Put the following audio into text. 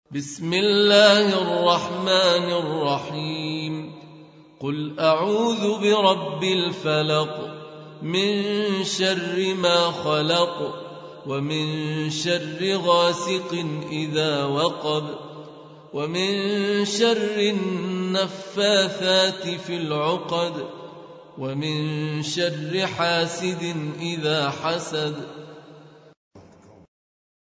بسم الله الرحمن الرحيم. قل أعوذ برب الفلق من شر ما خلق ومن شر غاسق إذا وقب ومن شر النفاثات في العقد ومن شر حاسد إذا حسد